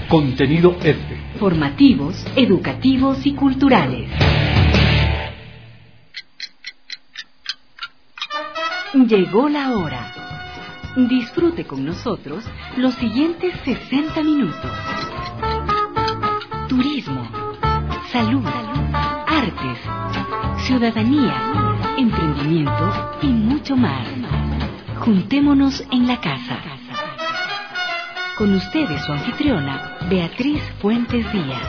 Contenido F. Formativos, educativos y culturales. Llegó la hora. Disfrute con nosotros los siguientes 60 minutos. Turismo, salud, artes, ciudadanía, emprendimiento y mucho más. Juntémonos en la casa. Con ustedes su anfitriona, Beatriz Fuentes Díaz.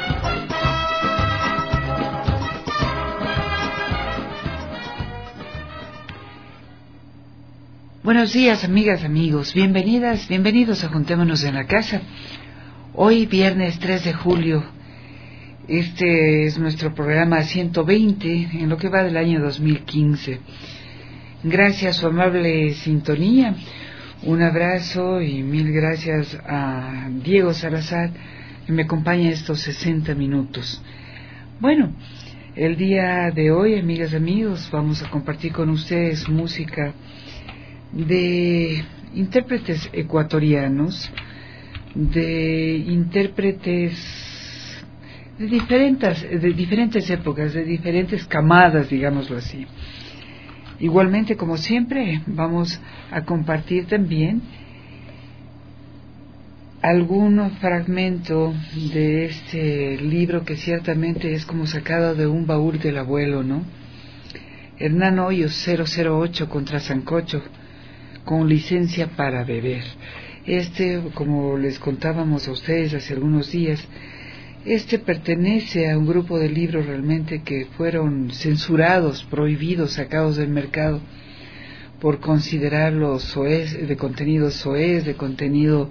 Buenos días, amigas, amigos. Bienvenidos a Juntémonos en la Casa. Hoy, viernes 3 de julio, este es nuestro programa 120 en lo que va del año 2015. Gracias a su amable sintonía. Un abrazo y mil gracias a Diego Salazar, que me acompaña estos 60 minutos. Bueno, el día de hoy, amigas, amigos, vamos a compartir con ustedes música de intérpretes ecuatorianos, de intérpretes de diferentes épocas, de diferentes camadas, digámoslo así. Igualmente, como siempre, vamos a compartir también algún fragmento de este libro que ciertamente es como sacado de un baúl del abuelo, ¿no? Hernán Hoyos, 008 contra Sancocho, con licencia para beber. Como les contábamos a ustedes hace algunos días, pertenece a un grupo de libros realmente que fueron censurados, prohibidos, sacados del mercado por considerarlos soez, de contenido soez, de contenido,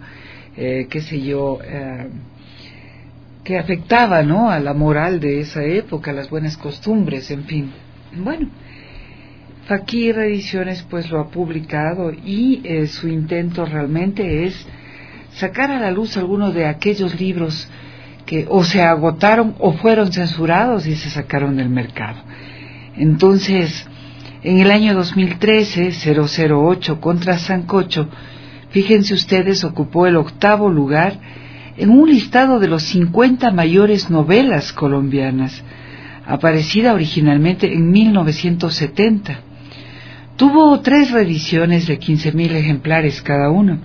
que afectaba, ¿no?, a la moral de esa época, a las buenas costumbres, en fin. Bueno, Fakir Ediciones pues lo ha publicado y su intento realmente es sacar a la luz algunos de aquellos libros que o se agotaron o fueron censurados y se sacaron del mercado. Entonces, en el año 2013, 008 contra Sancocho, fíjense ustedes, ocupó el 8º lugar en un listado de los 50 mayores novelas colombianas, aparecida originalmente en 1970. Tuvo 3 reediciones de 15.000 ejemplares cada uno.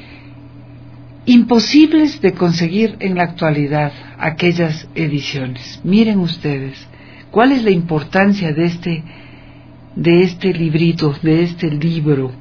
Imposibles de conseguir en la actualidad aquellas ediciones. Miren ustedes, ¿cuál es la importancia de este librito, de este libro?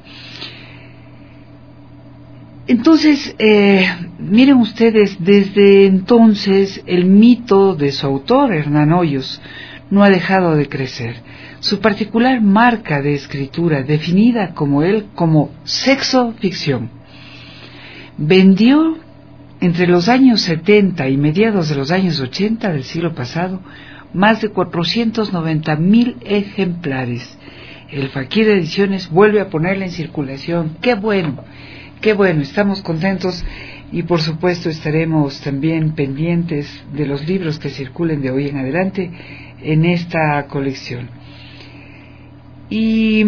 Entonces, miren ustedes, desde entonces el mito de su autor, Hernán Hoyos, no ha dejado de crecer. Su particular marca de escritura, definida como sexo ficción, vendió entre los años 70 y mediados de los años 80 del siglo pasado más de 490.000 ejemplares. El Fakir Ediciones vuelve a ponerla en circulación. ¡Qué bueno! ¡Qué bueno! Estamos contentos y por supuesto estaremos también pendientes de los libros que circulen de hoy en adelante en esta colección. Y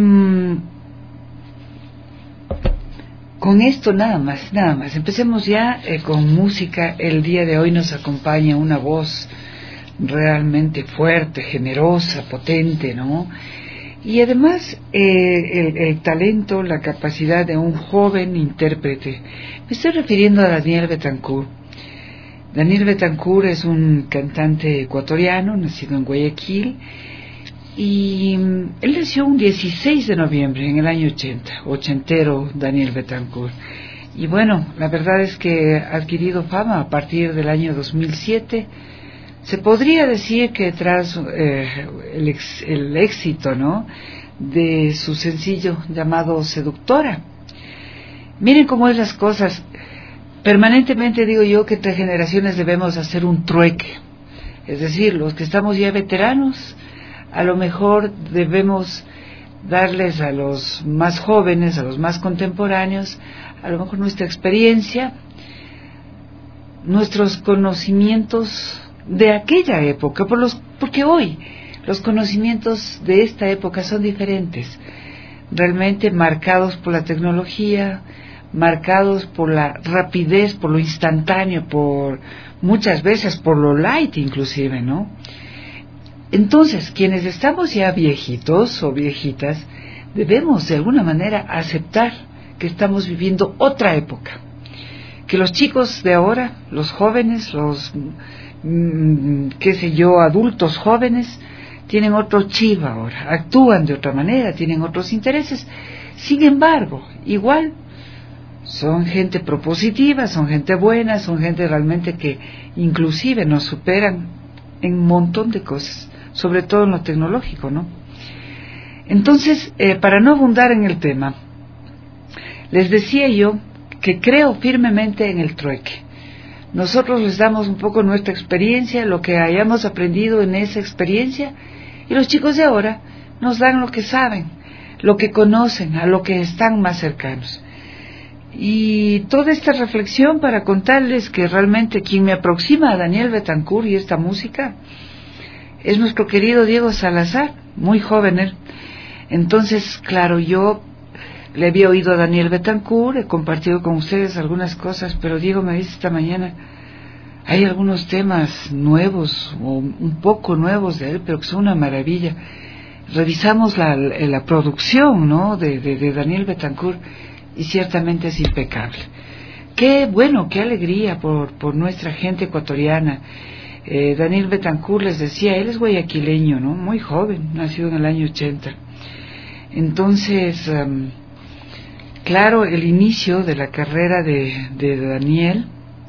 con esto nada más. Empecemos ya con música. El día de hoy nos acompaña una voz realmente fuerte, generosa, potente, ¿no? Y además el talento, la capacidad de un joven intérprete. Me estoy refiriendo a Daniel Betancourt. Daniel Betancourt es un cantante ecuatoriano, nacido en Guayaquil, y él nació un 16 de noviembre en el año 80, ochentero Daniel Betancourt. Y bueno, la verdad es que ha adquirido fama a partir del año 2007. Se podría decir que tras el éxito, ¿no?, de su sencillo llamado Seductora. Miren cómo es las cosas. Permanentemente digo yo que entre generaciones debemos hacer un trueque. Es decir, los que estamos ya veteranos, a lo mejor debemos darles a los más jóvenes, a los más contemporáneos, a lo mejor nuestra experiencia, nuestros conocimientos de aquella época, porque hoy los conocimientos de esta época son diferentes, realmente marcados por la tecnología, marcados por la rapidez, por lo instantáneo, por muchas veces por lo light inclusive, ¿no? Entonces, quienes estamos ya viejitos o viejitas, debemos de alguna manera aceptar que estamos viviendo otra época, que los chicos de ahora, los jóvenes, los qué sé yo, adultos jóvenes, tienen otro chip ahora, actúan de otra manera, tienen otros intereses. Sin embargo, igual son gente propositiva, son gente buena, son gente realmente que inclusive nos superan en un montón de cosas, sobre todo en lo tecnológico, ¿no? Entonces, para no abundar en el tema, les decía yo que creo firmemente en el trueque. Nosotros les damos un poco nuestra experiencia, lo que hayamos aprendido en esa experiencia, y los chicos de ahora nos dan lo que saben, lo que conocen, a lo que están más cercanos. Y toda esta reflexión para contarles que realmente quien me aproxima a Daniel Betancourt y esta música es nuestro querido Diego Salazar, muy joven él. Entonces, claro, yo le había oído a Daniel Betancourt, he compartido con ustedes algunas cosas, pero Diego me dice esta mañana, hay algunos temas nuevos, o un poco nuevos de él, pero que son una maravilla. Revisamos la producción, ¿no?, de Daniel Betancourt, y ciertamente es impecable. Qué bueno, qué alegría por nuestra gente ecuatoriana. Daniel Betancourt, les decía, él es guayaquileño, ¿no?, muy joven, nacido en el año 80. Entonces, claro, el inicio de la carrera de Daniel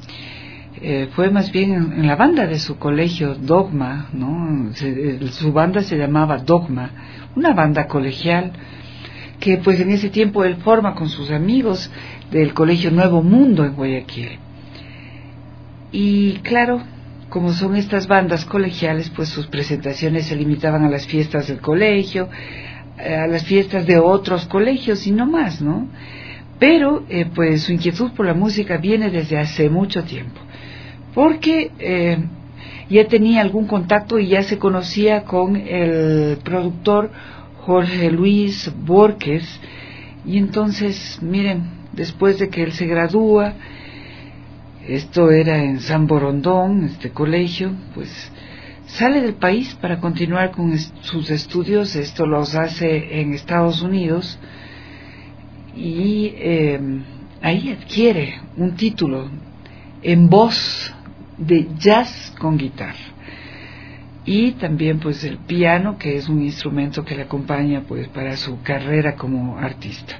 fue más bien en la banda de su colegio, Dogma, ¿no? Su banda se llamaba Dogma, una banda colegial que pues en ese tiempo él forma con sus amigos del colegio Nuevo Mundo en Guayaquil. Y claro, como son estas bandas colegiales, pues sus presentaciones se limitaban a las fiestas del colegio, a las fiestas de otros colegios y no más, ¿no? Pero pues su inquietud por la música viene desde hace mucho tiempo, porque ya tenía algún contacto y ya se conocía con el productor Jorge Luis Borges, y entonces, miren, después de que él se gradúa, esto era en San Borondón, este colegio, pues sale del país para continuar con sus estudios. Esto los hace en Estados Unidos, y ahí adquiere un título en voz de jazz con guitarra, y también pues el piano, que es un instrumento que le acompaña pues para su carrera como artista.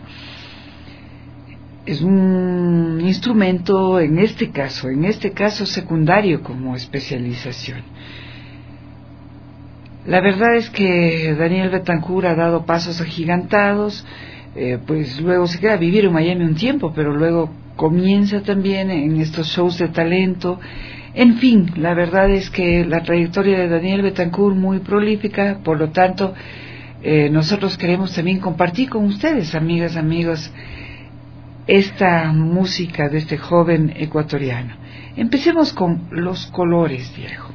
Es un instrumento en este caso secundario como especialización. La verdad es que Daniel Betancourt ha dado pasos agigantados, pues luego se queda a vivir en Miami un tiempo, pero luego comienza también en estos shows de talento. En fin, la verdad es que la trayectoria de Daniel Betancourt muy prolífica, por lo tanto, nosotros queremos también compartir con ustedes, amigas, amigos, esta música de este joven ecuatoriano. Empecemos con Los Colores, Diego.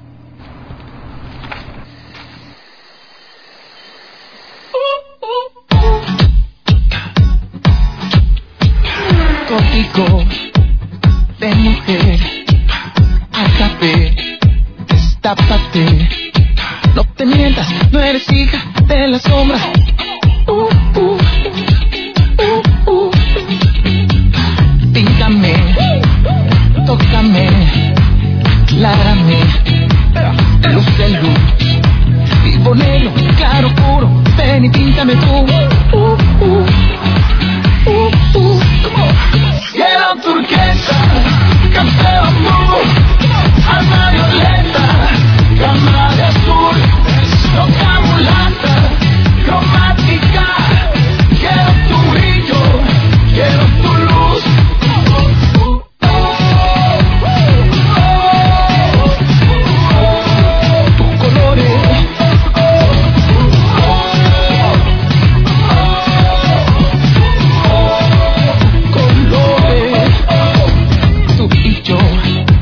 Código de mujer, agape, destápate, no te mientas, no eres hija de la sombra. Píncame, tócame, aclárame, luz de luz, vivo negro, claro, puro, ven y píntame tú. Cielo turquesa, café bambú, alma violeta, cama de azul, loca mulata, cromática. Quiero tu brillo, quiero tu luz. Tu colores. Tú y yo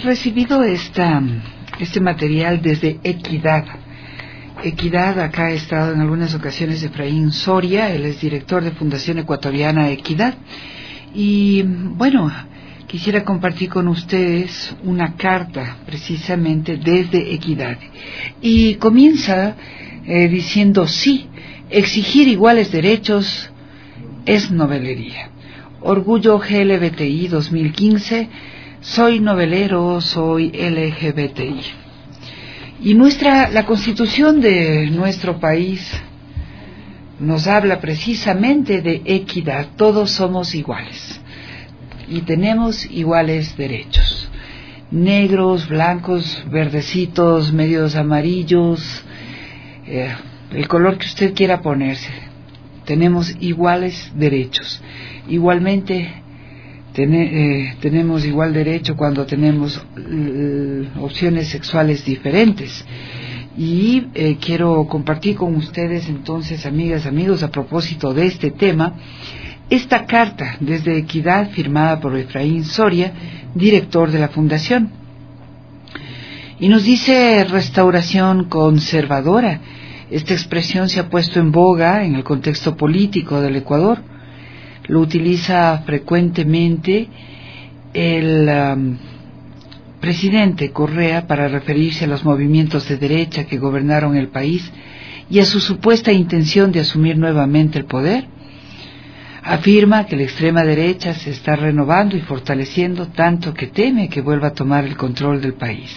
recibido este material desde Equidad. Equidad, acá ha estado en algunas ocasiones Efraín Soria, él es director de Fundación Ecuatoriana Equidad. Y bueno, quisiera compartir con ustedes una carta precisamente desde Equidad. Y comienza diciendo: sí, exigir iguales derechos es novelería. Orgullo GLBTI 2015, soy novelero, soy LGBTI. Y la Constitución de nuestro país nos habla precisamente de equidad. Todos somos iguales y tenemos iguales derechos. Negros, blancos, verdecitos, medios amarillos, el color que usted quiera ponerse. Tenemos iguales derechos. Igualmente tenemos igual derecho cuando tenemos opciones sexuales diferentes. Y quiero compartir con ustedes entonces, amigas, amigos, a propósito de este tema, esta carta desde Equidad firmada por Efraín Soria, director de la Fundación. Y nos dice restauración conservadora. Esta expresión se ha puesto en boga en el contexto político del Ecuador. Lo utiliza frecuentemente el presidente Correa para referirse a los movimientos de derecha que gobernaron el país y a su supuesta intención de asumir nuevamente el poder. Afirma que la extrema derecha se está renovando y fortaleciendo tanto que teme que vuelva a tomar el control del país.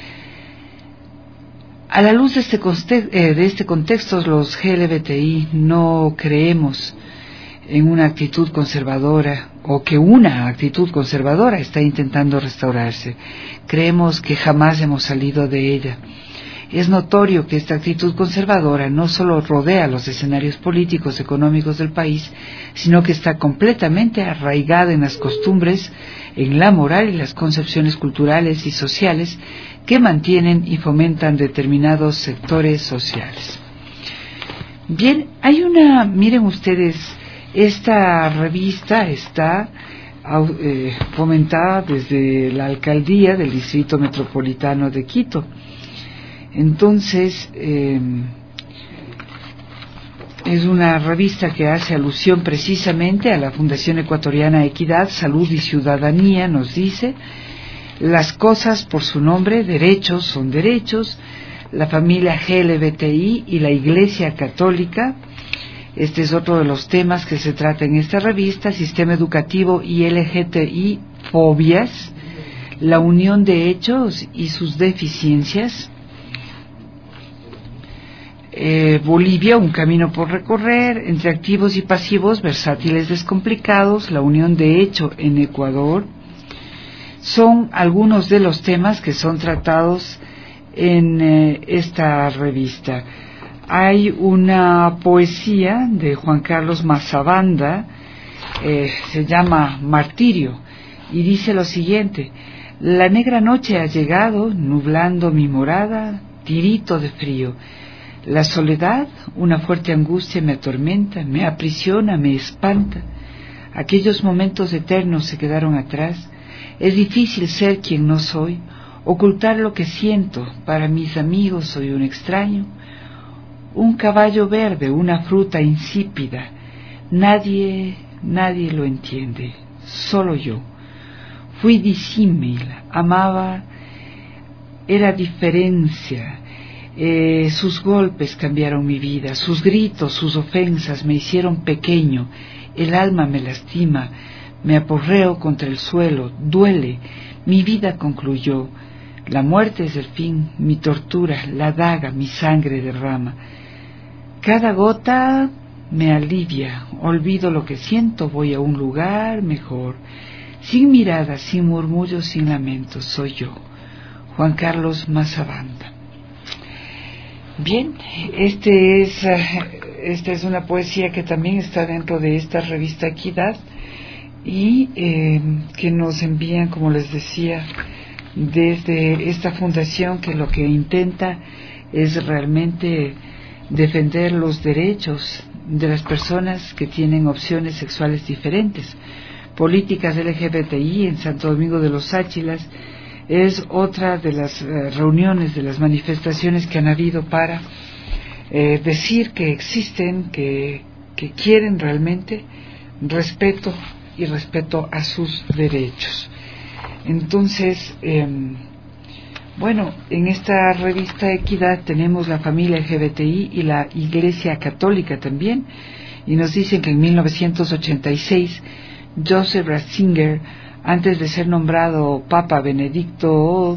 A la luz de este contexto, los GLBTI no creemos en una actitud conservadora o que una actitud conservadora está intentando restaurarse. Creemos que jamás hemos salido de ella. Es notorio que esta actitud conservadora no solo rodea los escenarios políticos económicos del país, sino que está completamente arraigada en las costumbres, en la moral y las concepciones culturales y sociales que mantienen y fomentan determinados sectores sociales. Bien, miren ustedes, esta revista está fomentada desde la alcaldía del Distrito Metropolitano de Quito. Entonces, es una revista que hace alusión precisamente a la Fundación Ecuatoriana Equidad, Salud y Ciudadanía, nos dice: las cosas por su nombre, derechos son derechos, la familia GLBTI y la Iglesia Católica. Este es otro de los temas que se trata en esta revista: sistema educativo y LGTBI, fobias, la unión de hechos y sus deficiencias. Bolivia, un camino por recorrer, entre activos y pasivos, versátiles descomplicados, la unión de hecho en Ecuador. Son algunos de los temas que son tratados en esta revista. Hay una poesía de Juan Carlos Mazabanda, se llama Martirio, y dice lo siguiente: la negra noche ha llegado, nublando mi morada, tirito de frío. La soledad, una fuerte angustia me atormenta, me aprisiona, me espanta. Aquellos momentos eternos se quedaron atrás. Es difícil ser quien no soy, ocultar lo que siento. Para mis amigos soy un extraño, un caballo verde, una fruta insípida. Nadie lo entiende, solo yo. Fui disímil, amaba, era diferencia. Sus golpes cambiaron mi vida, sus gritos, sus ofensas me hicieron pequeño, el alma me lastima, me aporreo contra el suelo, duele, mi vida concluyó, la muerte es el fin, mi tortura, la daga, mi sangre derrama. Cada gota me alivia, olvido lo que siento, voy a un lugar mejor, sin miradas, sin murmullos, sin lamentos, soy yo. Juan Carlos Mazabanda. Bien, esta es una poesía que también está dentro de esta revista Equidad y que nos envían, como les decía, desde esta fundación, que lo que intenta es realmente defender los derechos de las personas que tienen opciones sexuales diferentes. Políticas LGBTI en Santo Domingo de los Áchilas es otra de las reuniones, de las manifestaciones que han habido para decir que existen, que quieren realmente respeto y respeto a sus derechos. Entonces, bueno, en esta revista Equidad tenemos la familia LGBTI y la Iglesia Católica también, y nos dicen que en 1986 Joseph Ratzinger, antes de ser nombrado Papa Benedicto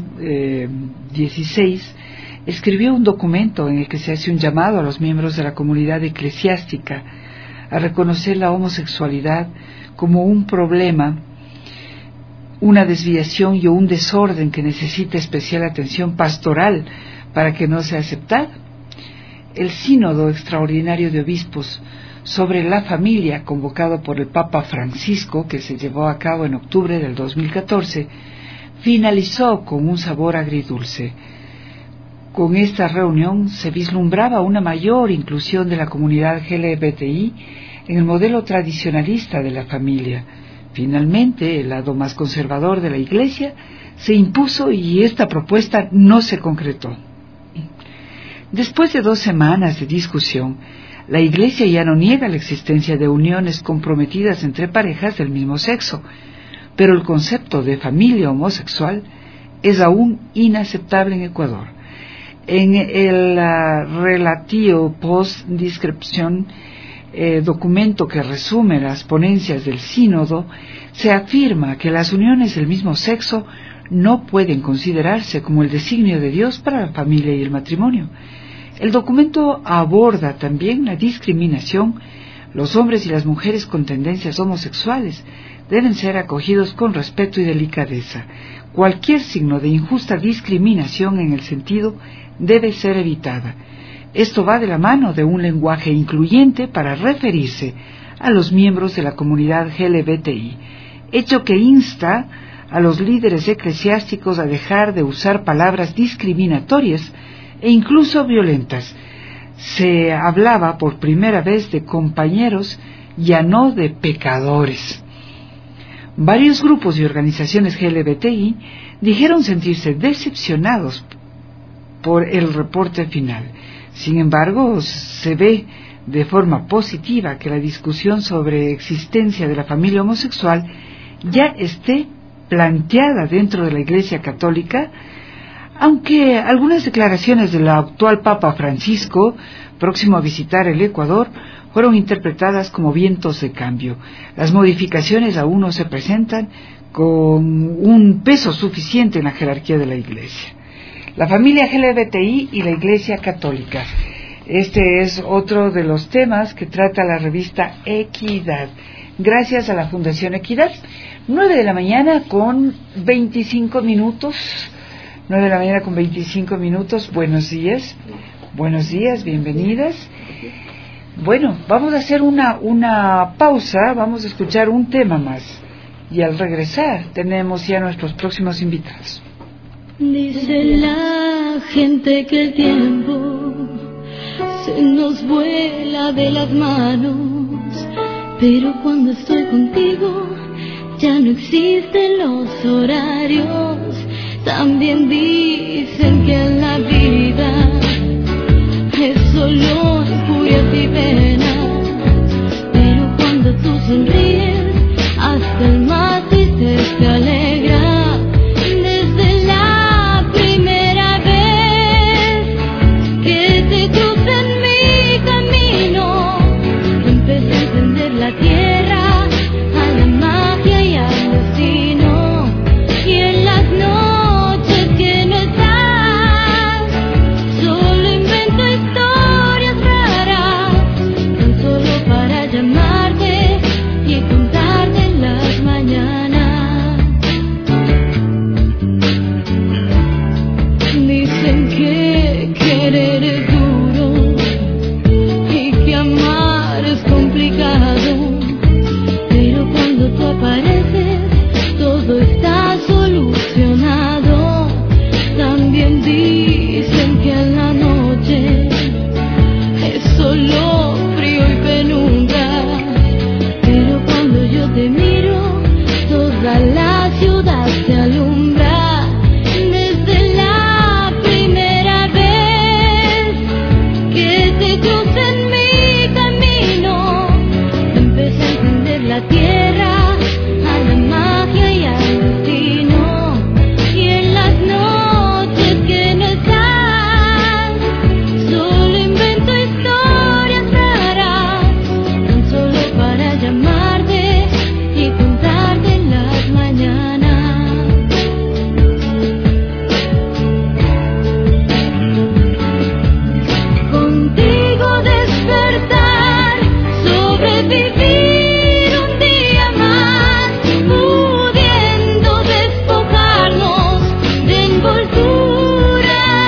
XVI, escribió un documento en el que se hace un llamado a los miembros de la comunidad eclesiástica a reconocer la homosexualidad como un problema, una desviación y un desorden que necesita especial atención pastoral para que no sea aceptado. El Sínodo Extraordinario de Obispos sobre la Familia, convocado por el Papa Francisco, que se llevó a cabo en octubre del 2014, finalizó con un sabor agridulce. Con esta reunión se vislumbraba una mayor inclusión de la comunidad LGBTI en el modelo tradicionalista de la familia. Finalmente, el lado más conservador de la Iglesia se impuso y esta propuesta no se concretó. Después de 2 semanas de discusión, la Iglesia ya no niega la existencia de uniones comprometidas entre parejas del mismo sexo, pero el concepto de familia homosexual es aún inaceptable en Ecuador. En el relativo post-descripción, documento que resume las ponencias del sínodo, se afirma que las uniones del mismo sexo no pueden considerarse como el designio de Dios para la familia y el matrimonio. El documento aborda también la discriminación. Los hombres y las mujeres con tendencias homosexuales deben ser acogidos con respeto y delicadeza. Cualquier signo de injusta discriminación en el sentido debe ser evitada. Esto va de la mano de un lenguaje incluyente para referirse a los miembros de la comunidad LGBTI, hecho que insta a los líderes eclesiásticos a dejar de usar palabras discriminatorias e incluso violentas. Se hablaba por primera vez de compañeros, ya no de pecadores. Varios grupos y organizaciones LGBTI dijeron sentirse decepcionados por el reporte final. Sin embargo, se ve de forma positiva que la discusión sobre existencia de la familia homosexual ya esté planteada dentro de la Iglesia Católica, aunque algunas declaraciones del actual Papa Francisco, próximo a visitar el Ecuador, fueron interpretadas como vientos de cambio. Las modificaciones aún no se presentan con un peso suficiente en la jerarquía de la Iglesia. La familia LGBTI y la Iglesia Católica. Este es otro de los temas que trata la revista Equidad. Gracias a la Fundación Equidad. 9 de la mañana con 25 minutos. 9 de la mañana con 25 minutos. Buenos días. Buenos días, bienvenidas. Bueno, vamos a hacer una pausa. Vamos a escuchar un tema más. Y al regresar tenemos ya nuestros próximos invitados. Dice la gente que el tiempo se nos vuela de las manos, pero cuando estoy contigo ya no existen los horarios. También dicen que en la vida es solo furias y penas, pero cuando tú sonríes hasta el más triste se alegra. la tierra, a la magia y al destino. Y en las noches que no estás, solo invento historias raras, tan solo para llamarte y contarte en las mañanas. Contigo despertar, sobrevivir un día más, pudiendo despojarnos de envolturas,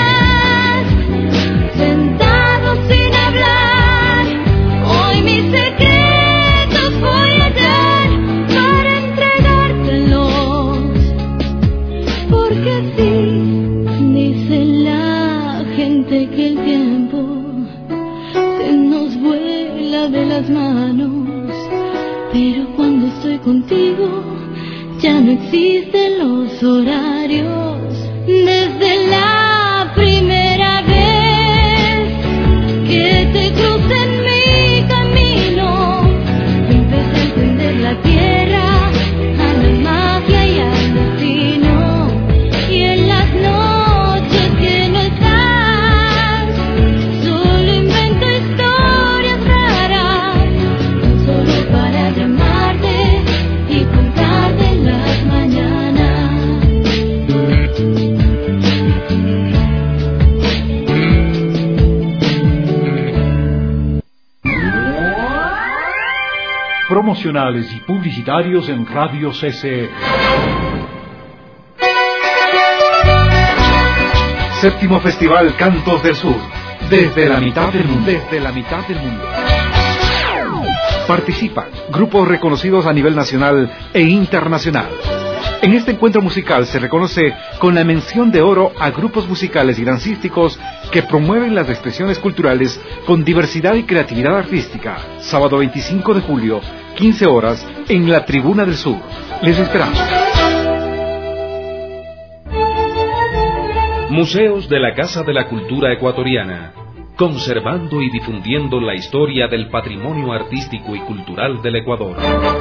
sentados sin hablar. Hoy mis secretos voy a dar para entregártelos, porque sí, dice la gente que el tiempo se nos vuela de las manos, pero cuando estoy contigo ya no existen los horarios. Desde la primera vez que te crucé en mi camino, empecé a entender la tierra, a la magia y al destino. Y en las noches que no estás, solo invento historias raras, solo para llamarte y contarte en las mañanas. Promocionales y publicitarios en Radio CC. Séptimo Festival Cantos del Sur. Desde la mitad del mundo. Participan grupos reconocidos a nivel nacional e internacional. En este encuentro musical se reconoce con la mención de oro a grupos musicales y dancísticos que promueven las expresiones culturales con diversidad y creatividad artística. Sábado 25 de julio, 15 horas, en la Tribuna del Sur. Les esperamos. Museos de la Casa de la Cultura Ecuatoriana, conservando y difundiendo la historia del patrimonio artístico y cultural del Ecuador.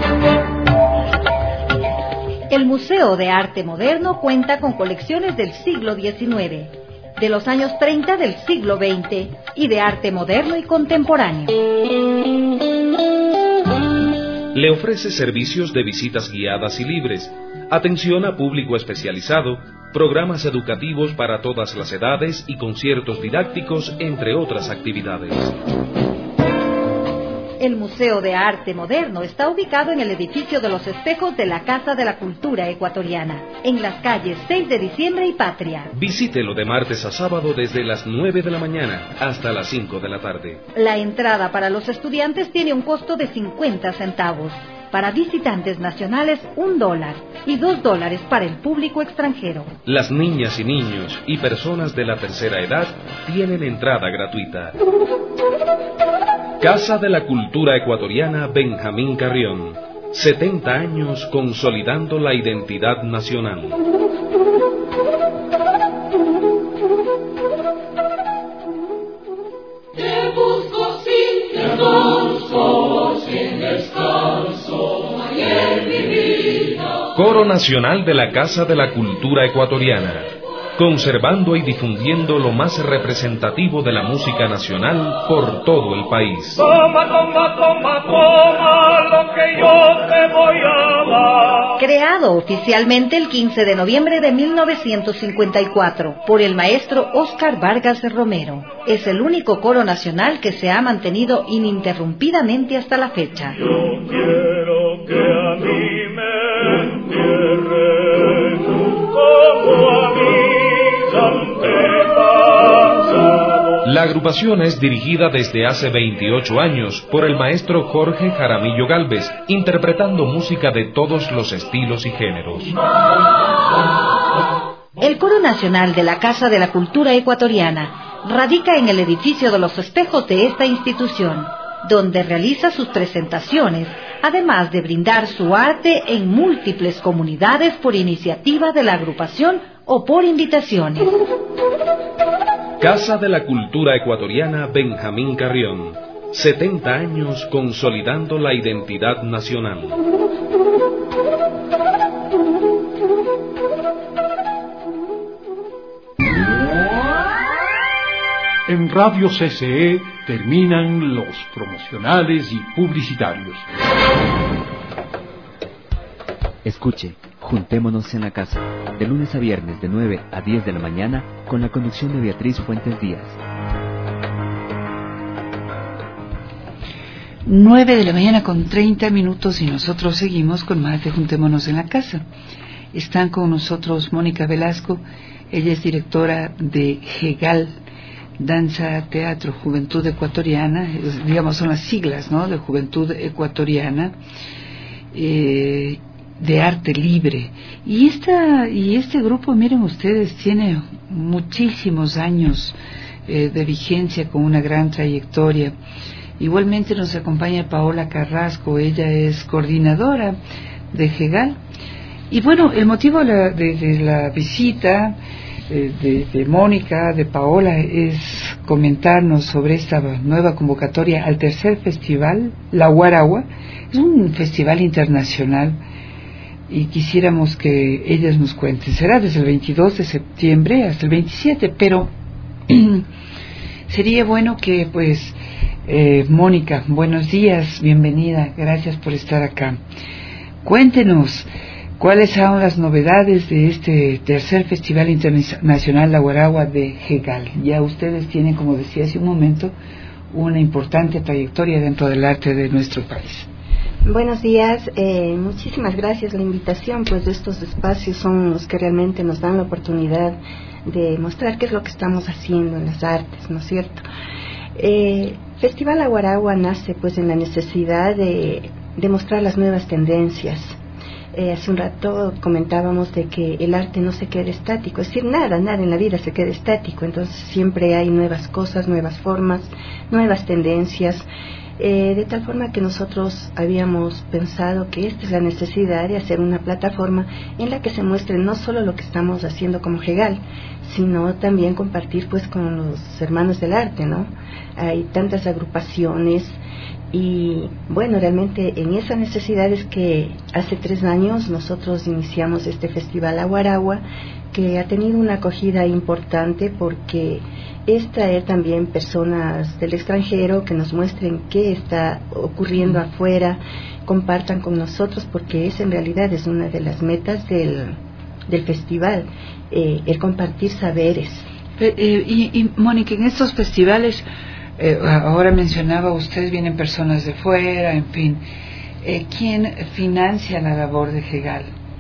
El Museo de Arte Moderno cuenta con colecciones del siglo XIX, de los años 30 del siglo XX y de arte moderno y contemporáneo. Le ofrece servicios de visitas guiadas y libres, atención a público especializado, programas educativos para todas las edades y conciertos didácticos, entre otras actividades. El Museo de Arte Moderno está ubicado en el edificio de los espejos de la Casa de la Cultura Ecuatoriana, en las calles 6 de Diciembre y Patria. Visítelo de martes a sábado desde las 9 de la mañana hasta las 5 de la tarde. La entrada para los estudiantes tiene un costo de 50 centavos. Para visitantes nacionales, $1 y $2 para el público extranjero. Las niñas y niños y personas de la tercera edad tienen entrada gratuita. Casa de la Cultura Ecuatoriana Benjamín Carrión. 70 años consolidando la identidad nacional. Te busco sin descanso, sin descanso, ayer mi vida. Coro Nacional de la Casa de la Cultura Ecuatoriana, conservando y difundiendo lo más representativo de la música nacional por todo el país. Toma, toma, toma, toma lo que yo te voy a dar. Creado oficialmente el 15 de noviembre de 1954 por el maestro Óscar Vargas Romero. Es el único coro nacional que se ha mantenido ininterrumpidamente hasta la fecha. Yo quiero que a mí me entierren como a mis antepasados. La agrupación es dirigida desde hace 28 años por el maestro Jorge Jaramillo Gálvez, interpretando música de todos los estilos y géneros. El Coro Nacional de la Casa de la Cultura Ecuatoriana radica en el edificio de los espejos de esta institución, donde realiza sus presentaciones, además de brindar su arte en múltiples comunidades por iniciativa de la agrupación o por invitaciones. Casa de la Cultura Ecuatoriana Benjamín Carrión. 70 años consolidando la identidad nacional. En Radio CCE terminan los promocionales y publicitarios. Escuche, Juntémonos en la Casa, de lunes a viernes de 9 a 10 de la mañana, con la conducción de Beatriz Fuentes Díaz. 9 de la mañana con 30 minutos y nosotros seguimos con más de Juntémonos en la Casa. Están con nosotros Mónica Velasco, ella es directora de GEGAL, Danza, Teatro, Juventud Ecuatoriana, digamos son las siglas, ¿no?, de Juventud Ecuatoriana, de arte libre. Y este grupo, miren ustedes, tiene muchísimos años de vigencia, con una gran trayectoria. Igualmente nos acompaña Paola Carrasco, ella es coordinadora de GEGAL. Y bueno, el motivo de la visita de Mónica, de Paola, es comentarnos sobre esta nueva convocatoria al tercer festival, La Guaragua. Es un festival internacional y quisiéramos que ellas nos cuenten. Será desde el 22 de septiembre hasta el 27, pero sería bueno que, pues, Mónica, buenos días, bienvenida, gracias por estar acá. Cuéntenos, ¿cuáles son las novedades de este tercer Festival Internacional La Guaragua de GEGAL? Ya ustedes tienen, como decía hace un momento, una importante trayectoria dentro del arte de nuestro país. Buenos días, muchísimas gracias. La invitación, pues, de estos espacios son los que realmente nos dan la oportunidad de mostrar qué es lo que estamos haciendo en las artes, ¿no es cierto? Festival La Guaragua nace, pues, en la necesidad de mostrar las nuevas tendencias. Hace un rato comentábamos de que el arte no se queda estático, es decir, nada en la vida se queda estático, entonces siempre hay nuevas cosas, nuevas formas, nuevas tendencias, de tal forma que nosotros habíamos pensado que esta es la necesidad de hacer una plataforma en la que se muestre no solo lo que estamos haciendo como GEGAL, sino también compartir, pues, con los hermanos del arte, ¿no? Hay tantas agrupaciones. Y bueno, realmente en esa necesidad es que hace 3 años nosotros iniciamos este Festival La Guaragua, que ha tenido una acogida importante porque es traer también personas del extranjero que nos muestren qué está ocurriendo afuera, compartan con nosotros, porque esa en realidad es una de las metas del festival, el compartir saberes. Y Mónica, en estos festivales, ahora mencionaba usted, vienen personas de fuera, en fin, ¿quién financia la labor de GEGAL?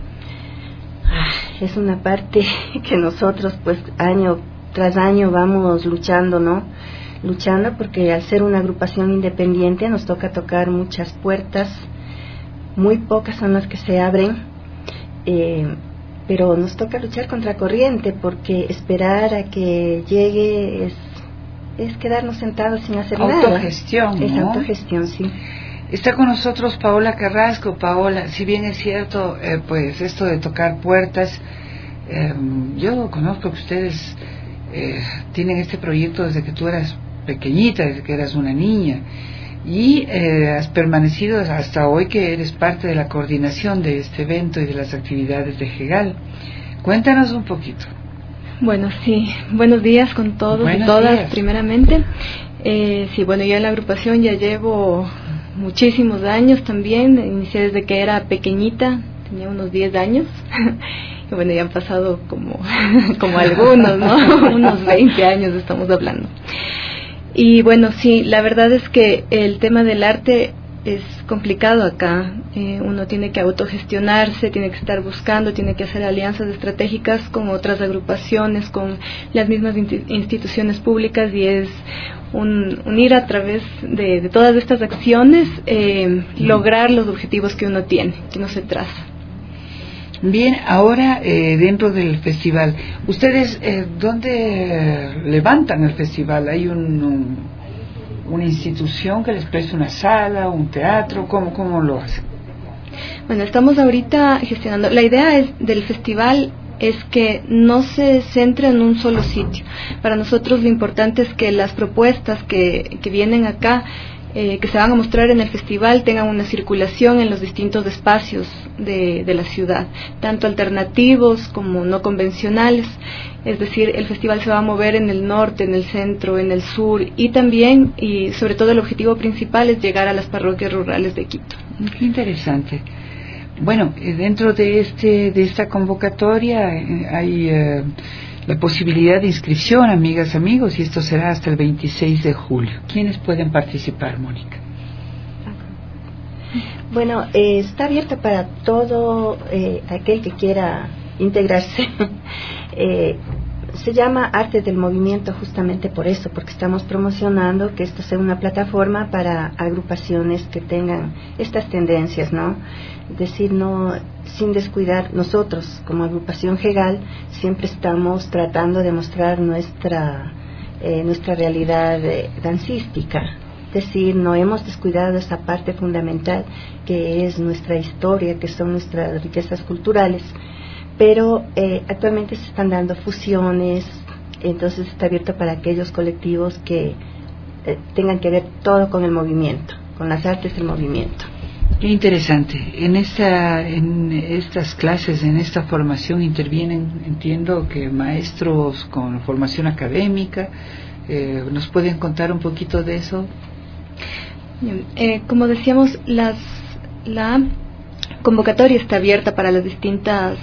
Es una parte que nosotros, pues, año tras año vamos luchando, ¿no? Luchando porque al ser una agrupación independiente nos toca tocar muchas puertas, muy pocas son las que se abren, pero nos toca luchar contra corriente, porque esperar a que llegue es quedarnos sentados sin hacer nada. Autogestión, ¿no? Es autogestión, sí. Está con nosotros Paola Carrasco. Paola, si bien es cierto, pues esto de tocar puertas, yo conozco que ustedes tienen este proyecto desde que tú eras pequeñita, desde que eras una niña, y has permanecido hasta hoy, que eres parte de la coordinación de este evento y de las actividades de GEGAL. Cuéntanos un poquito. Bueno, sí, buenos días con todos y todas, primeramente. Sí, bueno, yo en la agrupación ya llevo muchísimos años también, inicié desde que era pequeñita, tenía unos 10 años, y bueno, ya han pasado como algunos, ¿no? Unos 20 años estamos hablando. Y bueno, sí, la verdad es que el tema del arte es complicado acá, uno tiene que autogestionarse, tiene que estar buscando, tiene que hacer alianzas estratégicas con otras agrupaciones, con las mismas instituciones públicas, y es unir a través de todas estas acciones, lograr los objetivos que uno tiene, que uno se traza. Bien, ahora dentro del festival, ¿ustedes dónde levantan el festival? ¿Hay una institución que les preste una sala, un teatro? ¿Cómo lo hacen? Bueno, estamos ahorita gestionando. La idea del festival es que no se centre en un solo sitio. Para nosotros lo importante es que las propuestas que vienen acá que se van a mostrar en el festival tengan una circulación en los distintos espacios de la ciudad, tanto alternativos como no convencionales. Es decir, el festival se va a mover en el norte, en el centro, en el sur, y también, y sobre todo el objetivo principal es llegar a las parroquias rurales de Quito. Qué interesante. Bueno, dentro de esta convocatoria hay la posibilidad de inscripción, amigas, amigos, y esto será hasta el 26 de julio. ¿Quiénes pueden participar, Mónica? Bueno, está abierta para todo aquel que quiera integrarse. Se llama Arte del Movimiento justamente por eso, porque estamos promocionando que esto sea una plataforma para agrupaciones que tengan estas tendencias, ¿no? Es decir, no, sin descuidar, nosotros como agrupación Hegal siempre estamos tratando de mostrar nuestra realidad dancística. Es decir, no hemos descuidado esa parte fundamental que es nuestra historia, que son nuestras riquezas culturales. Pero actualmente se están dando fusiones, entonces está abierto para aquellos colectivos que tengan que ver todo con el movimiento, con las artes del movimiento. Qué interesante. En estas clases, en esta formación intervienen, entiendo que maestros con formación académica. ¿Nos pueden contar un poquito de eso? Como decíamos, la convocatoria está abierta para las distintas,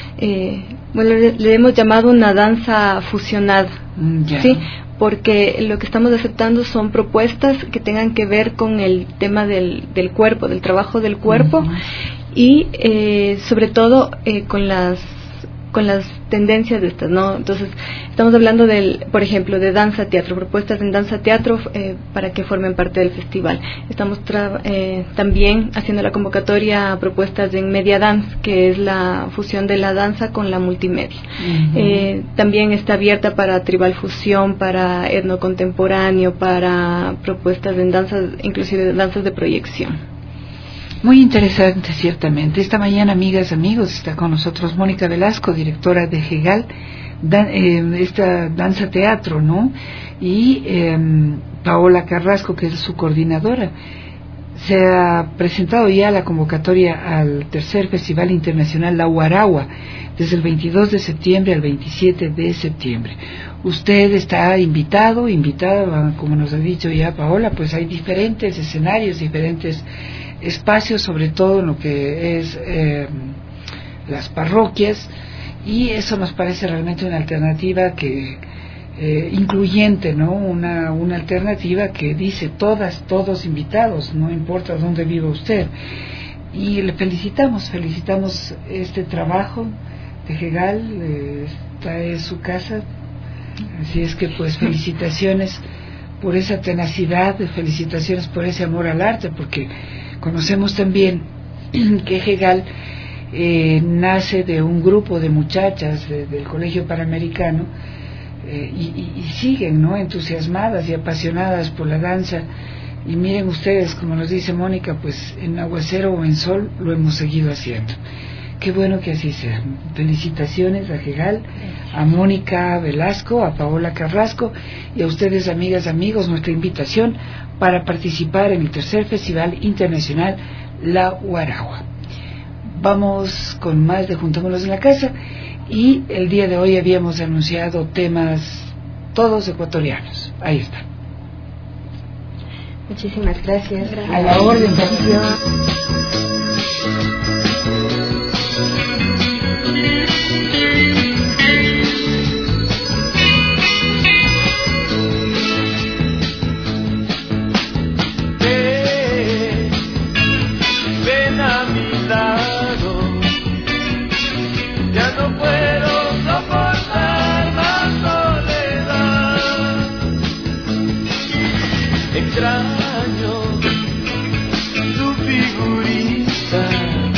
le hemos llamado una danza fusionada, ¿sí? Porque lo que estamos aceptando son propuestas que tengan que ver con el tema del cuerpo, del trabajo del cuerpo, y sobre todo con las tendencias de estas, ¿no? Entonces, estamos hablando por ejemplo, de danza teatro, propuestas en danza teatro para que formen parte del festival. Estamos también haciendo la convocatoria a propuestas en media dance, que es la fusión de la danza con la multimedia. También está abierta para tribal fusión, para etno contemporáneo, para propuestas en danzas, inclusive danzas de proyección. Muy interesante, ciertamente. Esta mañana, amigas, amigos, está con nosotros Mónica Velasco, directora de Hegal, esta danza teatro, ¿no? Y Paola Carrasco, que es su coordinadora. Se ha presentado ya la convocatoria al tercer Festival Internacional La Huaragua, desde el 22 de septiembre al 27 de septiembre. Usted está invitada, como nos ha dicho ya Paola, pues hay diferentes escenarios, diferentes espacios, sobre todo en lo que es las parroquias, y eso nos parece realmente una alternativa que incluyente, ¿no? Una alternativa que dice todos invitados, no importa dónde viva usted. Y le felicitamos este trabajo de Hegal, esta es su casa, así es que pues felicitaciones por esa tenacidad, felicitaciones por ese amor al arte, porque conocemos también que Hegal nace de un grupo de muchachas del Colegio Panamericano y siguen, ¿no?, entusiasmadas y apasionadas por la danza. Y miren ustedes, como nos dice Mónica, pues en aguacero o en sol lo hemos seguido haciendo. Qué bueno que así sea. Felicitaciones a Hegal, a Mónica Velasco, a Paola Carrasco y a ustedes, amigas, amigos, nuestra invitación para participar en el tercer Festival Internacional La Huaragua. Vamos con más de Juntémonos en la Casa, y el día de hoy habíamos anunciado temas todos ecuatorianos. Ahí está. Muchísimas gracias. A la orden. Ven a mi lado, ya no puedo soportar más soledad. Extraño tu figurita,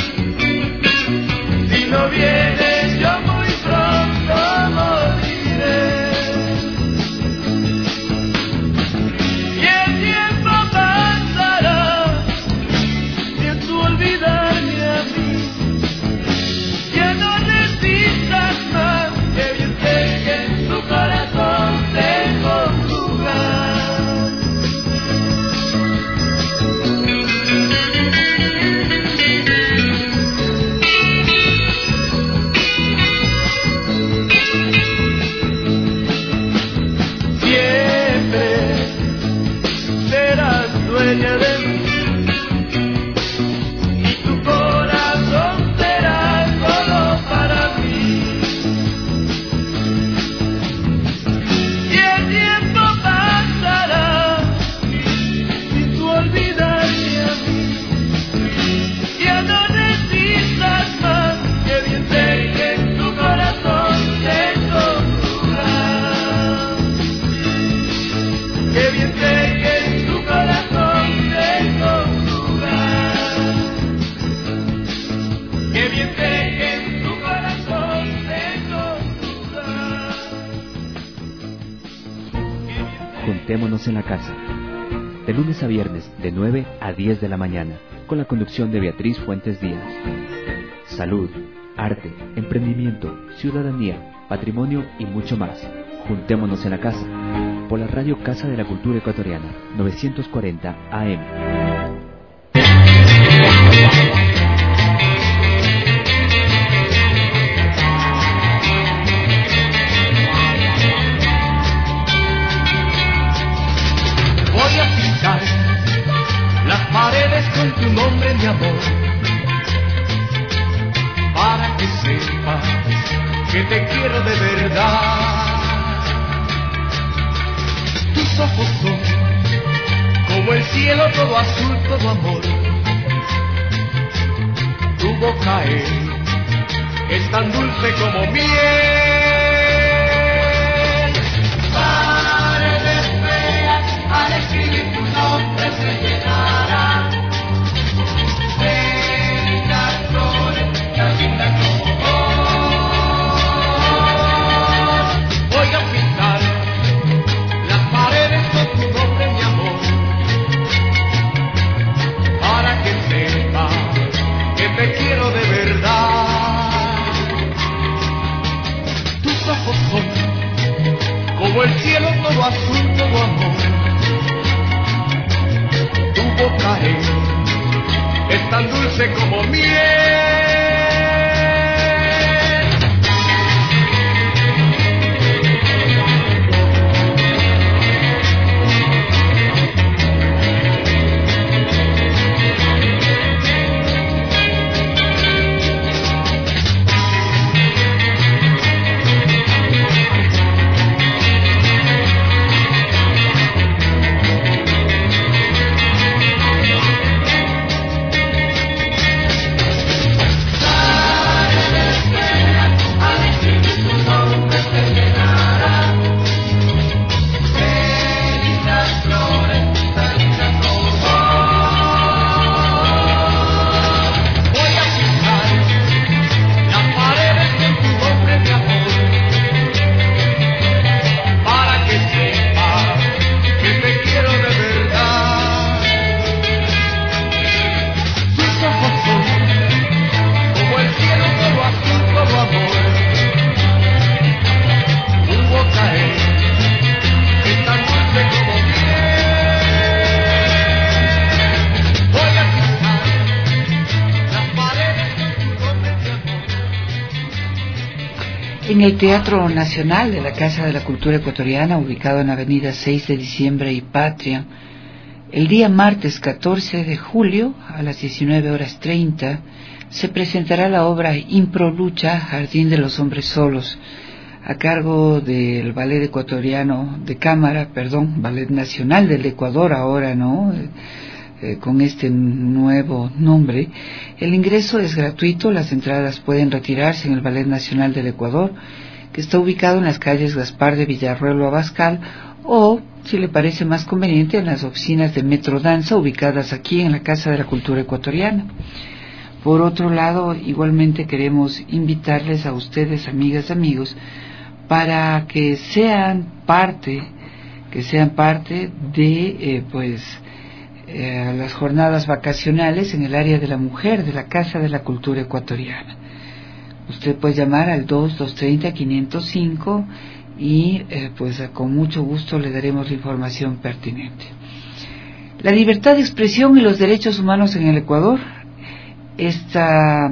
si no vienes yo muy pronto moriré. Y el tiempo pasará sin tú olvidarme a mí. Ya no resistas más, que bien sé que en tu corazón tengo un lugar. Juntémonos en la casa. De lunes a viernes, de 9 a 10 de la mañana, con la conducción de Beatriz Fuentes Díaz. Salud, arte, emprendimiento, ciudadanía, patrimonio y mucho más. Juntémonos en la casa. Por la radio Casa de la Cultura Ecuatoriana, 940 AM. Voy a pintar las paredes con tu nombre, mi amor, para que sepas que te quiero de verdad. Tus ojos son como el cielo, todo azul, todo amor. Tu boca es tan dulce como miel. Paredes feas, al escribir tu nombre se llenará de lindas flores, tan lindas como vos. Voy a pintar las paredes con tu nombre, mi amor, para que sepas que te quiero de verdad. Tus ojos son como el cielo, todo azul, todo amor. Tu boca es tan dulce como miel. En el Teatro Nacional de la Casa de la Cultura Ecuatoriana, ubicado en Avenida 6 de Diciembre y Patria, el día martes 14 de julio a las 19:30 se presentará la obra Improlucha, Jardín de los Hombres Solos, a cargo del Ballet Ecuatoriano de Cámara, Ballet Nacional del Ecuador ahora, ¿no? Con este nuevo nombre. El ingreso es gratuito, las entradas pueden retirarse en el Ballet Nacional del Ecuador, que está ubicado en las calles Gaspar de Villarruelo Abascal, o, si le parece más conveniente, en las oficinas de Metro Danza, ubicadas aquí en la Casa de la Cultura Ecuatoriana. Por otro lado, igualmente queremos invitarles a ustedes, amigas, amigos, para que sean parte de las jornadas vacacionales en el área de la mujer de la Casa de la Cultura Ecuatoriana. Usted puede llamar al 2-230-505 y con mucho gusto le daremos la información pertinente. La libertad de expresión y los derechos humanos en el Ecuador. Esta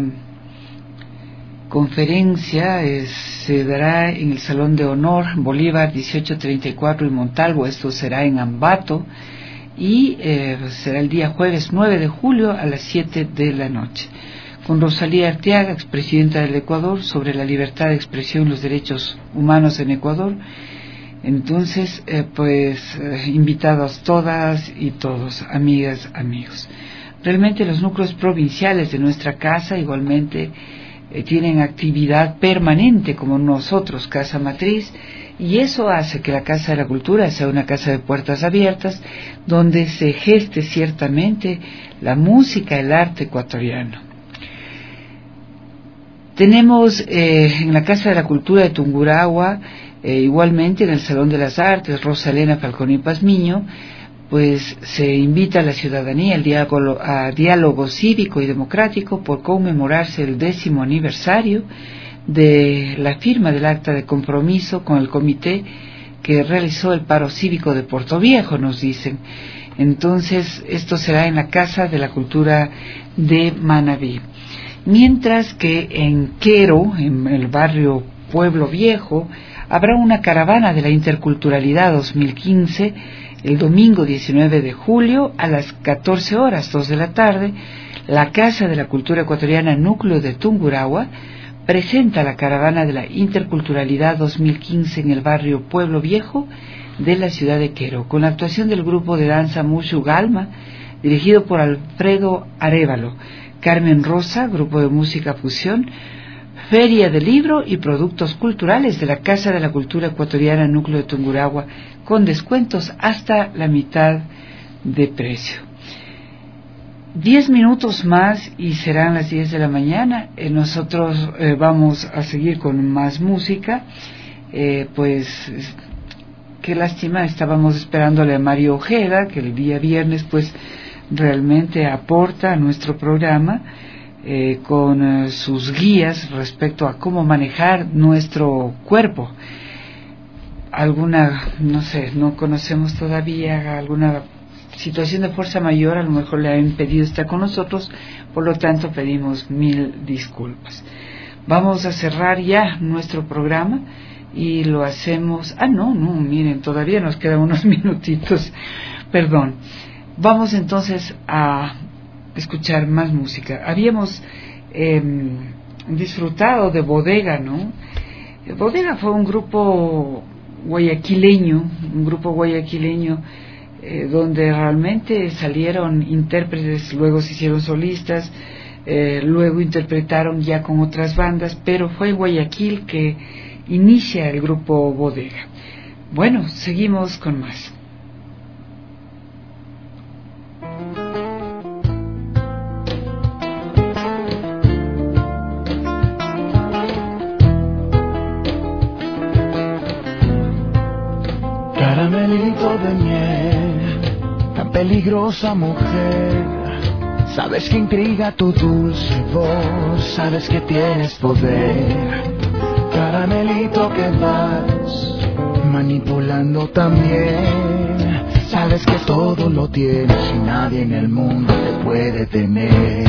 conferencia se dará en el Salón de Honor Bolívar 1834 y Montalvo. Esto será en Ambato y será el día jueves 9 de julio a las 7 de la noche, con Rosalía Arteaga, expresidenta del Ecuador, sobre la libertad de expresión y los derechos humanos en Ecuador. Entonces, invitados todas y todos, amigas, amigos. Realmente los núcleos provinciales de nuestra casa igualmente tienen actividad permanente como nosotros, Casa Matriz, y eso hace que la Casa de la Cultura sea una casa de puertas abiertas, donde se geste ciertamente la música, el arte ecuatoriano. Tenemos en la Casa de la Cultura de Tungurahua Igualmente en el Salón de las Artes Rosa Elena Falconi Pazmiño, pues se invita a la ciudadanía a diálogo cívico y democrático por conmemorarse el 10º aniversario de la firma del acta de compromiso con el comité que realizó el paro cívico de Puerto Viejo, nos dicen. Entonces, esto será en la Casa de la Cultura de Manabí. Mientras que en Quero, en el barrio Pueblo Viejo, habrá una caravana de la Interculturalidad 2015 el domingo 19 de julio a las 14 horas, 2 de la tarde. La Casa de la Cultura Ecuatoriana Núcleo de Tungurahua presenta la caravana de la Interculturalidad 2015 en el barrio Pueblo Viejo de la ciudad de Quero, con la actuación del grupo de danza Mushu Galma, dirigido por Alfredo Arévalo, Carmen Rosa, grupo de música fusión, Feria del Libro y productos culturales de la Casa de la Cultura Ecuatoriana Núcleo de Tungurahua, con descuentos hasta la mitad de precio. 10 minutos más y serán las 10 de la mañana. Nosotros vamos a seguir con más música. Pues qué lástima, estábamos esperándole a Mario Ojeda, que el día viernes pues realmente aporta a nuestro programa con sus guías respecto a cómo manejar nuestro cuerpo. Alguna, no sé, no conocemos todavía alguna situación de fuerza mayor, a lo mejor le ha impedido estar con nosotros, por lo tanto pedimos 1000 disculpas. Vamos a cerrar ya nuestro programa y lo hacemos, miren, todavía nos quedan unos minutitos, perdón. Vamos entonces a escuchar más música. Habíamos disfrutado de Bodega, ¿no? Bodega fue un grupo guayaquileño, donde realmente salieron intérpretes, luego se hicieron solistas, luego interpretaron ya con otras bandas, pero fue Guayaquil que inicia el grupo Bodega. Bueno, seguimos con más. Caramelito de miel, tan peligrosa mujer. Sabes que intriga tu dulce voz, sabes que tienes poder. Caramelito que vas manipulando también. Sabes que todo lo tienes y nadie en el mundo te puede tener.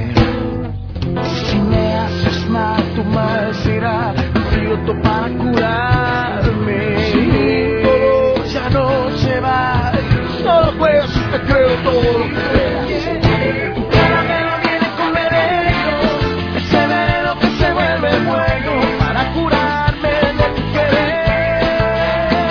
Si me haces mal, tu mal será antídoto para curarme. Ya no se va, solo pues te creo todo lo que veas. Tu caramelo viene con veneno, ese veneno que se vuelve bueno para curarme de tu querer.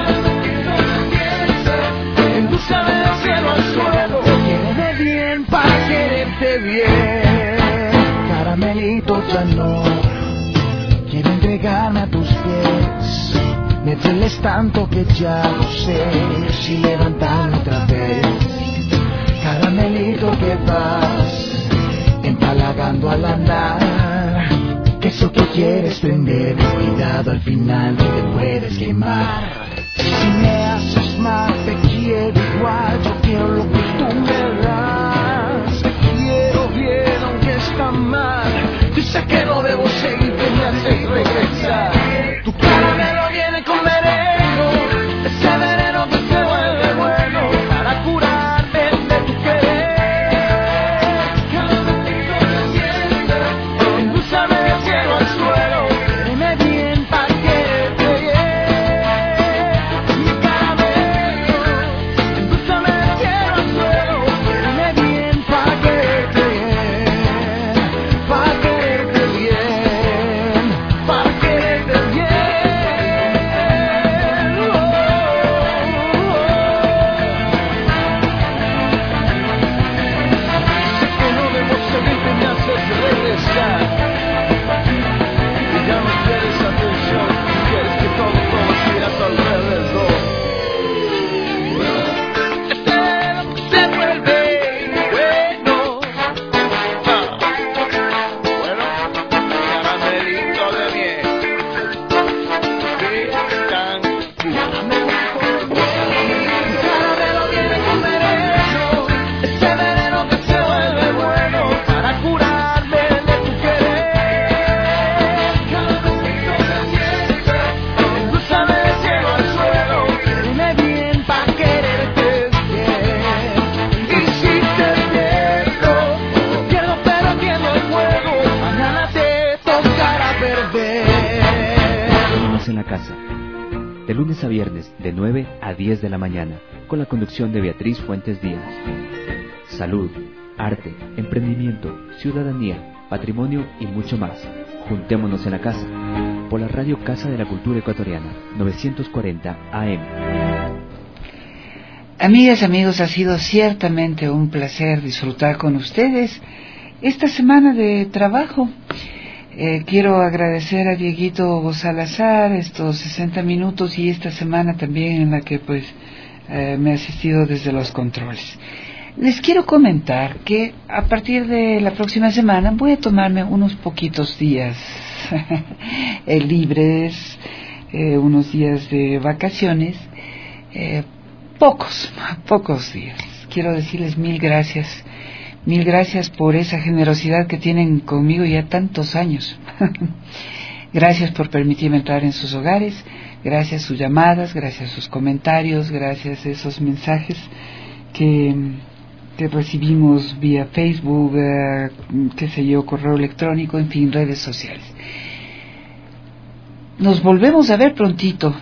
Caramelito, endulzame del cielo al suelo, quiéreme bien para quererte bien. Caramelito, ya no quiero entregarme a tus pies. Me dueles tanto que ya no sé si levantarme otra vez. Caramelito que vas empalagando al andar, que eso que quieres prender, cuidado al final te puedes quemar. Si me haces mal te quiero igual, yo quiero lo que tú me das. Te quiero bien aunque está mal, yo sé que no debo seguirte, me haces regresar. Tu caramelo viene con veneno, ese veneno que se vuelve bueno para curarme de tu querer. Endulzame del cielo al suelo, quiéreme bien para quererte bien. Mi caramelo, endulzame del cielo al suelo, quiéreme bien para quererte bien, para quererte bien. casa. De lunes a viernes, de 9 a 10 de la mañana, con la conducción de Beatriz Fuentes Díaz. Salud, arte, emprendimiento, ciudadanía, patrimonio y mucho más. Juntémonos en la casa, por la radio Casa de la Cultura Ecuatoriana, 940 AM. Amigas, amigos, ha sido ciertamente un placer disfrutar con ustedes esta semana de trabajo. Quiero agradecer a Dieguito Salazar estos 60 minutos y esta semana también en la que me ha asistido desde los controles. Les quiero comentar que a partir de la próxima semana voy a tomarme unos poquitos días libres, unos días de vacaciones, pocos días. Quiero decirles mil gracias por esa generosidad que tienen conmigo ya tantos años. Gracias por permitirme entrar en sus hogares, gracias a sus llamadas, gracias a sus comentarios, gracias a esos mensajes que recibimos vía Facebook, correo electrónico, en fin, redes sociales. Nos volvemos a ver prontito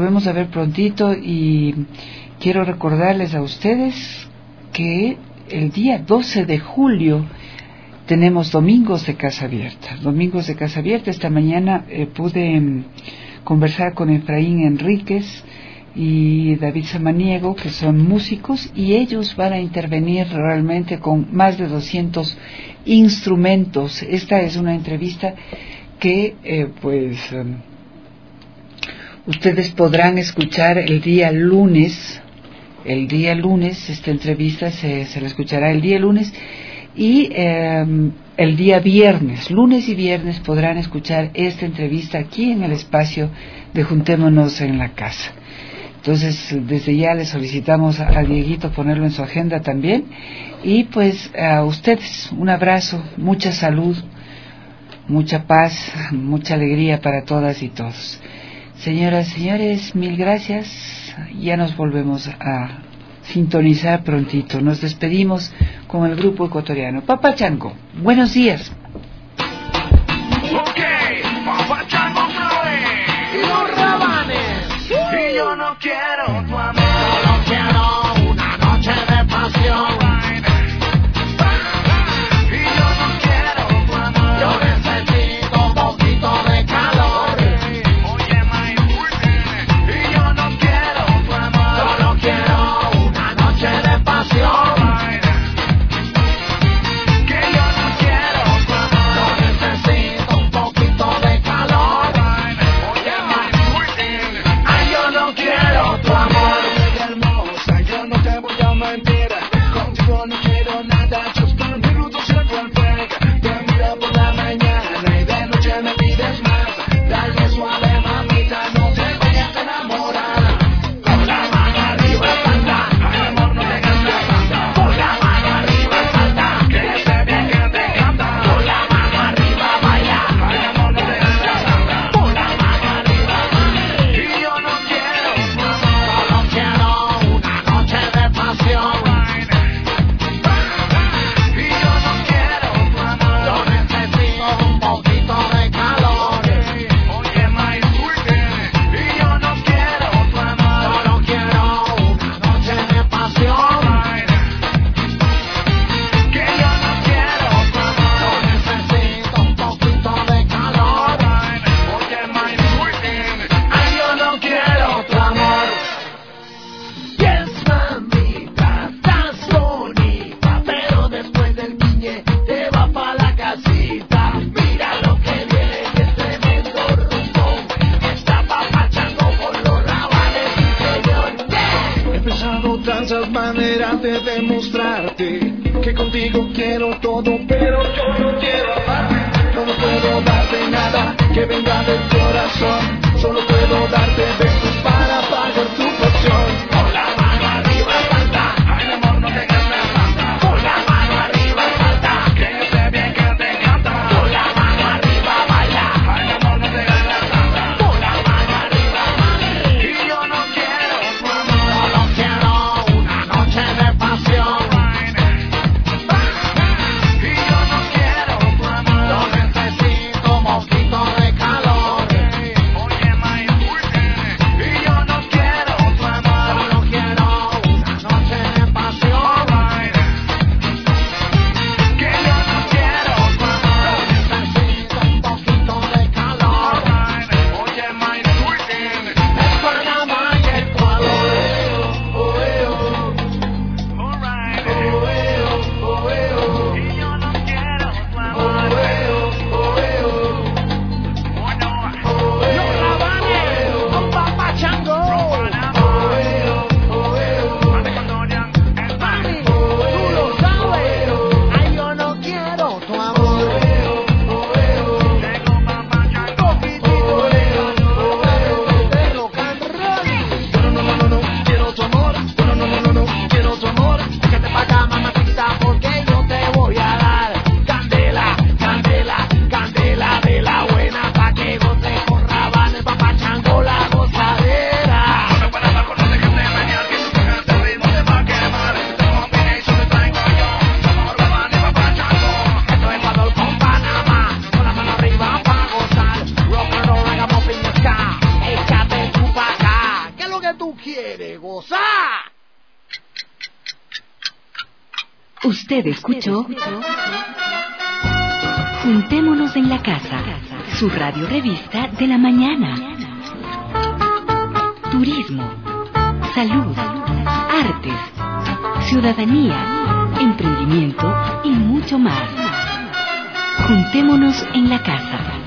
y quiero recordarles a ustedes que el día 12 de julio tenemos Domingos de Casa Abierta. Esta mañana pude conversar con Efraín Enríquez y David Samaniego, que son músicos, y ellos van a intervenir realmente con más de 200 instrumentos. Esta es una entrevista que ustedes podrán escuchar el día lunes. Esta entrevista se la escuchará el día lunes, y el día viernes, lunes y viernes, podrán escuchar esta entrevista aquí en el espacio de Juntémonos en la Casa. Entonces, desde ya le solicitamos a Dieguito ponerlo en su agenda también. Y a ustedes, un abrazo, mucha salud, mucha paz, mucha alegría para todas y todos. Señoras, señores, mil gracias. Ya nos volvemos a sintonizar prontito. Nos despedimos con el grupo ecuatoriano Papá Chango. Buenos días. Papá Chango y los Rabanes. Y yo no quiero tu amor, solo quiero una noche de pasión. Y yo no quiero tu amor, yo necesito un poquito de calor. Oye, y yo no quiero tu amor, solo quiero una noche de pasión. Que yo no quiero tu amor, yo necesito un poquito de calor. Oye, ay, yo no quiero tu amor, hermosa, yo no te voy a mentir. Contigo no quiero nada, justo un minuto siempre al frente. Te miro por la mañana y de noche me pides más. Dale suave, mamita, no te vayas a enamorar. Con la mano arriba salta, ay amor, no te canses. Con la mano arriba salta, que sé bien que te encanta. Con la mano arriba baila, ay amor, no te canses. Con la mano arriba, y yo no quiero tu amor, solo quiero una noche de pasión. Y yo no quiero tu amor, yo necesito un poquito de calor. Oye, my sweetie, y yo no quiero tu amor, solo quiero una noche de pasión. Que yo no quiero tu amor, yo necesito un poquito de calor. Oye, my sweetie, ay, yo no quiero tu amor. Yes, mamita, estás bonita, pero después del guiñe te va pa' la casita. Mira lo que viene, que es tremendo rumbón. Está Papá Chango con los Rabanes interior. He pensado tantas maneras de demostrarte que contigo quiero todo, pero yo no quiero amarte. No puedo darte nada que venga del corazón, solo puedo darte besos para pagar tu pasión. Con la mano arriba salta, ay amor, no te canses. Con la mano arriba salta, que yo sé bien que te encanta. Con la mano arriba baila, ay amor, no te canses. Con la mano arriba, y yo no quiero tu amor, solo quiero una noche de pasión. Y yo no quiero tu amor, yo necesito un poquito de calor. Oye, Usted escuchó Juntémonos en la Casa, su radio revista de la mañana. Turismo, salud, artes, ciudadanía, emprendimiento y mucho más. Juntémonos en la Casa.